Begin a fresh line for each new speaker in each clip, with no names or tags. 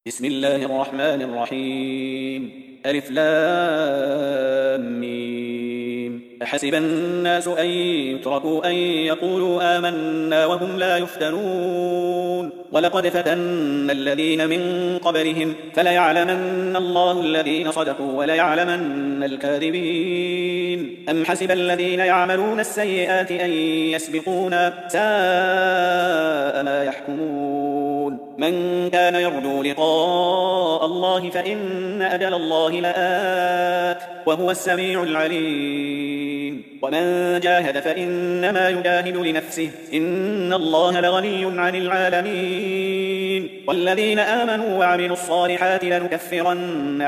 بسم الله الرحمن الرحيم ألف لام ميم أحسب الناس أن يتركوا أن يقولوا آمنا وهم لا يفتنون ولقد فتنا الذين من قبلهم فليعلمن الله الذين صدقوا وليعلمن الكاذبين أم حسب الذين يعملون السيئات أن يسبقونا ساء ما يحكمون من كان يرجو لقاء الله فإن أجل الله لآت وهو السميع العليم ومن جاهد فإنما يجاهد لنفسه إن الله لغني عن العالمين والذين آمنوا وعملوا الصالحات لنكفرن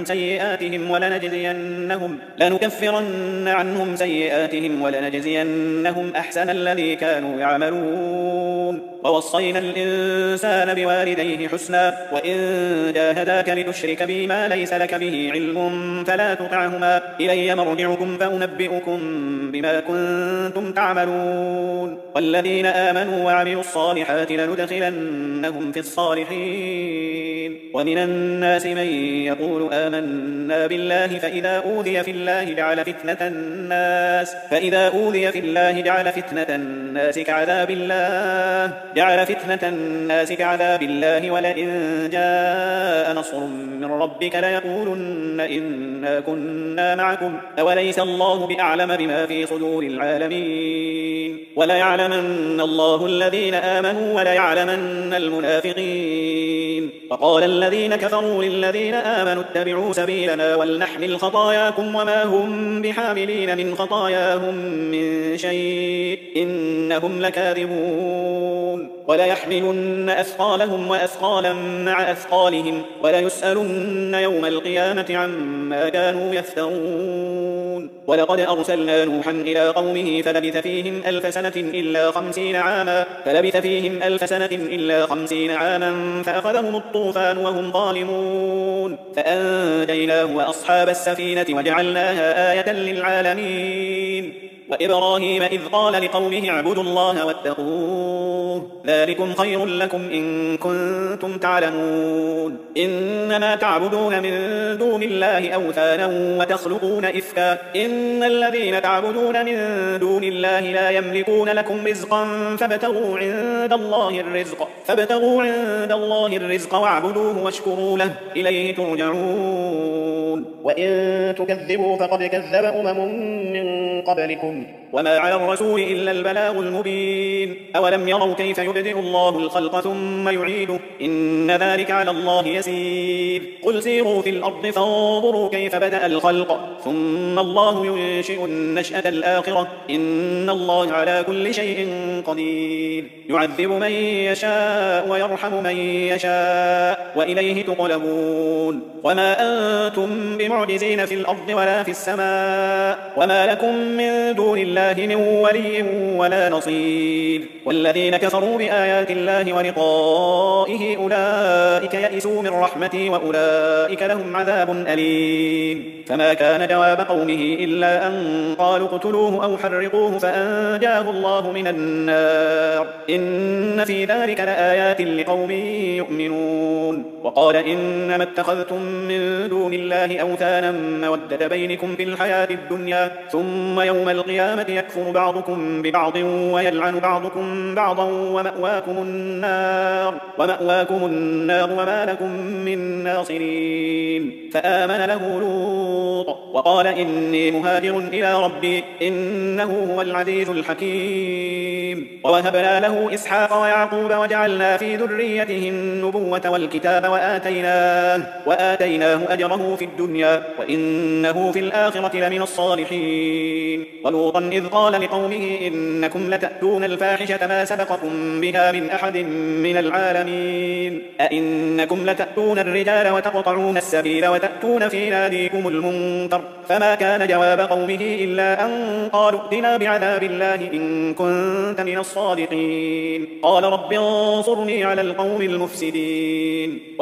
عنهم سيئاتهم ولنجزينهم أحسن الذي كانوا يعملون ووصينا الإنسان بوالديه حسنا وإن جاهداك لتشرك بي ما ليس لك به علم فلا تطعهما إلي مرجعكم فأنبئكم بما كنتم تعملون والذين آمنوا وعملوا الصالحات لندخلنهم في الصالحين ومن الناس من يقول آمنا بالله فإذا أوذي في الله جعل فتنة الناس كعذاب الله ولئن جاء نصر من ربك ليقولن إنا كنا معكم أوليس الله بأعلم بما في صدور العالمين وليعلمن الله الذين آمنوا وليعلمن المنافقين وقال الذين كفروا للذين آمنوا اتبعوا سبيلنا ولنحمل خطاياكم وما هم بحاملين من خطاياهم من شيء إنهم لكاذبون وليحملن أثقالهم وأثقالا مع أثقالهم وليسألن يوم القيامة عما كانوا يفترون ولقد أرسلنا نوحا إلى قومه فلبث فيهم ألف سنة إلا 50 عاما فأخذهم الطوفان وهم ظالمون فأنجيناه وأصحاب السفينة وجعلناها آية للعالمين وإبراهيم إذ قال لقومه اعبدوا الله واتقوه ذلكم خير لكم إن كنتم تعلمون إنما تعبدون من دون الله أوثانا وتخلقون إفكا إن الذين تعبدون من دون الله لا يملكون لكم رزقا فابتغوا عند الله الرزق واعبدوه واشكروا له إليه ترجعون وإن تكذبوا فقد كذب من قبلكم وما على الرسول إلا البلاغ المبين أولم يروا كيف يبدئ الله الخلق ثم يعيده إن ذلك على الله يسير قل سيروا في الأرض فانظروا كيف بدأ الخلق ثم الله ينشئ النشأة الآخرة إن الله على كل شيء قدير يعذب من يشاء ويرحم من يشاء وإليه تقلبون وما أنتم بمعجزين في الأرض ولا في السماء وما لكم من دون الله من ولي ولا نصير والذين كفروا بآيات الله ولقائه أولئك يئسوا من رحمتي وأولئك لهم عذاب أليم فما كان جواب قومه إلا أن قالوا اقتلوه أو حرقوه فأنجاه الله من النار إن في ذلك لآيات لقوم يؤمنون وقال إنما اتخذتم من دون الله أوثانا مودة بينكم في الحياة الدنيا ثم يوم القيامة يكفر بعضكم ببعض ويلعن بعضكم بعضا ومأواكم النار وما لكم من ناصرين فآمن له لوط وقال إني مهاجر إلى ربي إنه هو العزيز الحكيم ووهبنا له إسحاق ويعقوب وجعلنا في ذريته النبوة والكتاب وآتيناه أجره في الدنيا وإنه في الآخرة لمن الصالحين ولوطا إذ قال لقومه إنكم لتأتون الفاحشة ما سبقكم بها من أحد من العالمين أئنكم لتأتون الرجال وتقطعون السبيل وتأتون في ناديكم المنكر فما كان جواب قومه إلا أن قالوا ائتنا بعذاب الله إن كنت من الصادقين قال رب انصرني على القوم المفسدين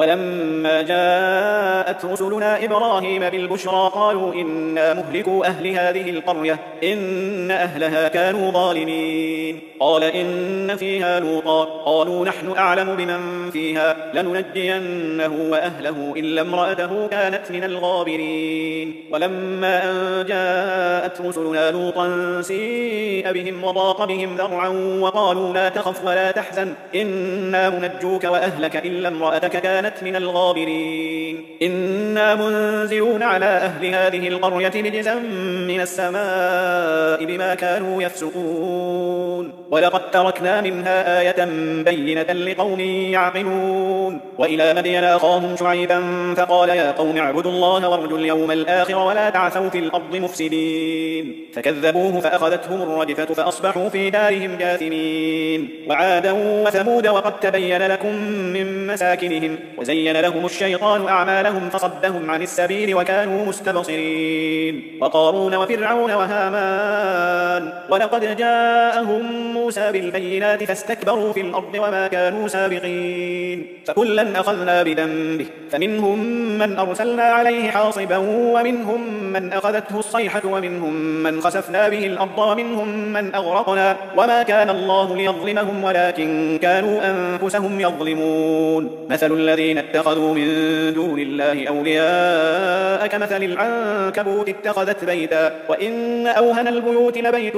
ولما جاءت رسلنا إبراهيم بالبشرى قالوا إنا مهلكو أهل هذه القرية إن أهلها كانوا ظالمين قال إن فيها لوطا قالوا نحن أعلم بمن فيها لننجينه وأهله إلا امرأته كانت من الغابرين ولما أن جاءت رسلنا لوطا سيء بهم وضاق بهم ذرعا وقالوا لا تخف ولا تحزن إنا منجوك وأهلك إلا امرأتك كانت من الغابرين إنا منزلون على أهل هذه القرية رجزا من السماء بما كانوا يفسقون ولقد تركنا منها آية بينة لقوم يعقلون وإلى مدين أخاهم شعيبا فقال يا قوم اعبدوا الله وارجوا اليوم الآخر ولا تعثوا في الأرض مفسدين فكذبوه فأخذتهم الرجفة فأصبحوا في دارهم جاثمين وعادا وثمود وقد تبين لكم من مساكنهم وزين لهم الشيطان أعمالهم فصدهم عن السبيل وكانوا مستبصرين وقارون وفرعون وهامان ولقد جاءهم موسى بالبينات فاستكبروا في الأرض وما كانوا سابقين فكلا أخذنا بذنبه فمنهم من أرسلنا عليه حاصبا ومنهم من أخذته الصيحة ومنهم من خسفنا به الأرض ومنهم من أغرقنا وما كان الله ليظلمهم ولكن كانوا أنفسهم يظلمون مثل الذين اتخذوا من دون الله أولياء كمثل العنكبوت اتخذت بيتا وإن أوهن البيوت لبيت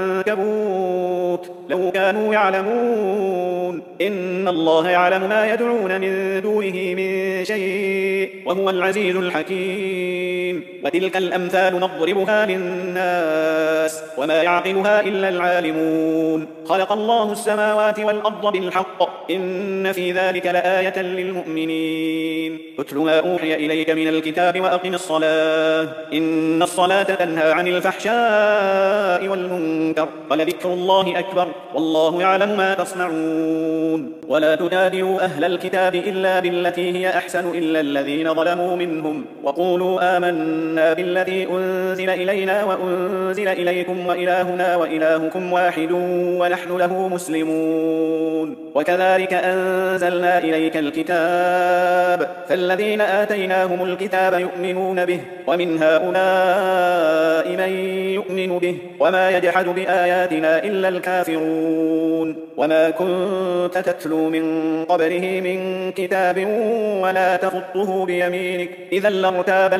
العنكبوت لو كانوا يعلمون إن الله يعلم ما يدعون من دونه من شيء وهو العزيز الحكيم وتلك الأمثال نضربها للناس وما يعقلها إلا العالمون خلق الله السماوات والأرض بالحق إن في ذلك لآية للمؤمنين اتل ما أوحي إليك من الكتاب وأقم الصلاة إن الصلاة تنهى عن الفحشاء والمنكر ولذكر الله أكبر والله يعلم ما تصنعون ولا تجادلوا أهل الكتاب إلا بالتي هي أحسن إلا الذين ظلموا منهم وقولوا آمنا بالذي أنزل إلينا وأنزل إليكم وإلهنا وإلهكم واحد ونحن له مسلمون وكذلك أنزلنا إليك الكتاب فالذين آتيناهم الكتاب يؤمنون به ومن هؤلاء من يؤمن به وما يجحد بآياتنا إلا الكافرون وما كنت تتلو من قبله من كتاب ولا تخطه بيمينك إذا لارتاب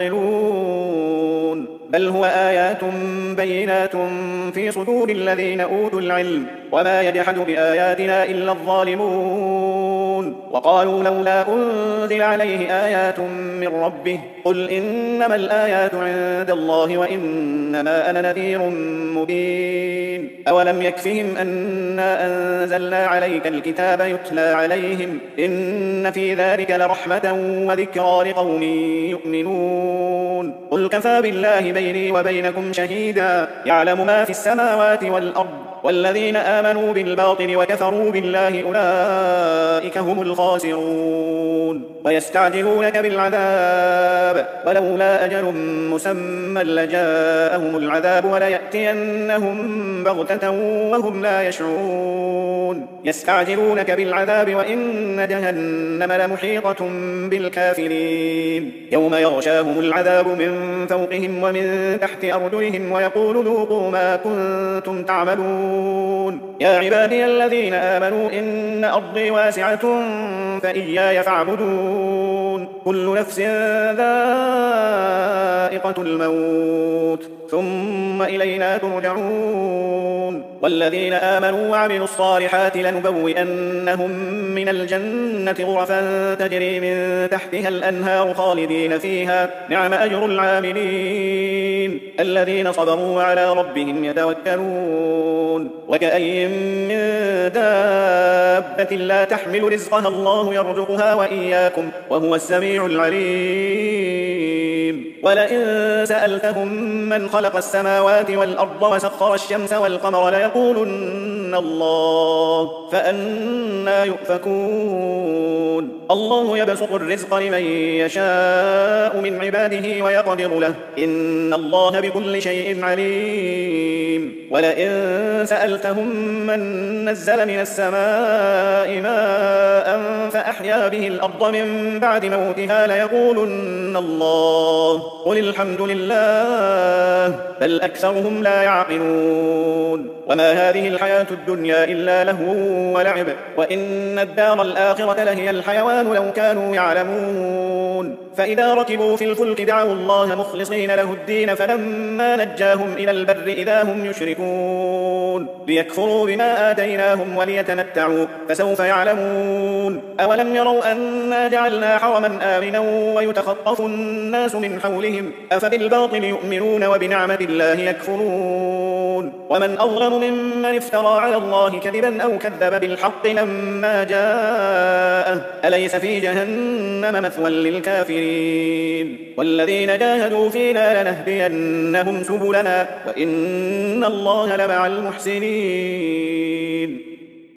المبطلون بل هو آيات بينات في صدور الذين أوتوا العلم وما يجحد بآياتنا إلا الظالمون وقالوا لولا أنزل عليه آيات من ربه قل إنما الآيات عند الله وإنما أنا نذير مبين أولم يكفهم أنا أنزلنا عليك الكتاب يتلى عليهم إن في ذلك لرحمة وذكرى لقوم يؤمنون قل كفى بالله بيني وبينكم شهيدا يعلم ما في السماوات والأرض والذين آمنوا بالباطل وكفروا بالله أولئك هم الخاسرون ويستعجلونك بالعذاب ولولا أجل مسمى لجاءهم العذاب وليأتينهم بغتة وهم لا يشعرون يستعجلونك بالعذاب وإن جهنم لمحيطة بالكافرين يوم يغشاهم العذاب من فوقهم ومن تحت أرجلهم ويقول ذوقوا ما كنتم تعملون يا عبادي الذين آمنوا إن أرضي واسعة فإياي فاعبدون كل نفس ذائقة الموت ثم إلينا ترجعون والذين آمنوا وعملوا الصالحات لنبوئنهم من الجنة غرفا تجري من تحتها الأنهار خالدين فيها نعم أجر العاملين الذين صبروا وعلى ربهم يتوكلون وكأي من دابة لا تحمل رزقها الله يرزقها وإياكم وهو السميع العليم ولئن سألتهم من خلق السماوات والأرض وسخر الشمس والقمر ليقولن دون الله فأنى يؤفكون الله يبسط الرزق لمن يشاء من عباده ويقدر له إن الله بكل شيء عليم ولئن سألتهم من نزل من السماء ماء فأحيا به الأرض من بعد موتها ليقولن الله قل الحمد لله بل أكثرهم لا يعقلون وما هذه الحياة الدنيا إلا لهو ولعب وإن الدار الآخرة لهي الحيوان لو كانوا يعلمون فإذا ركبوا في الفلك دعوا الله مخلصين له الدين فلما نجاهم إلى البر إذا هم يشركون ليكفروا بما آتيناهم وليتمتعوا فسوف يعلمون أولم يروا أنا جعلنا حرما آمنا ويتخطف الناس من حولهم أفبالباطل يؤمنون وبنعمة الله يكفرون ومن أظلم ممن افترى على الله كذبا أو كذب بالحق لما جاءه أليس في جهنم مثوى للكافرين والذين جاهدوا فينا لنهدينهم سبلنا وإن الله لمع المحسنين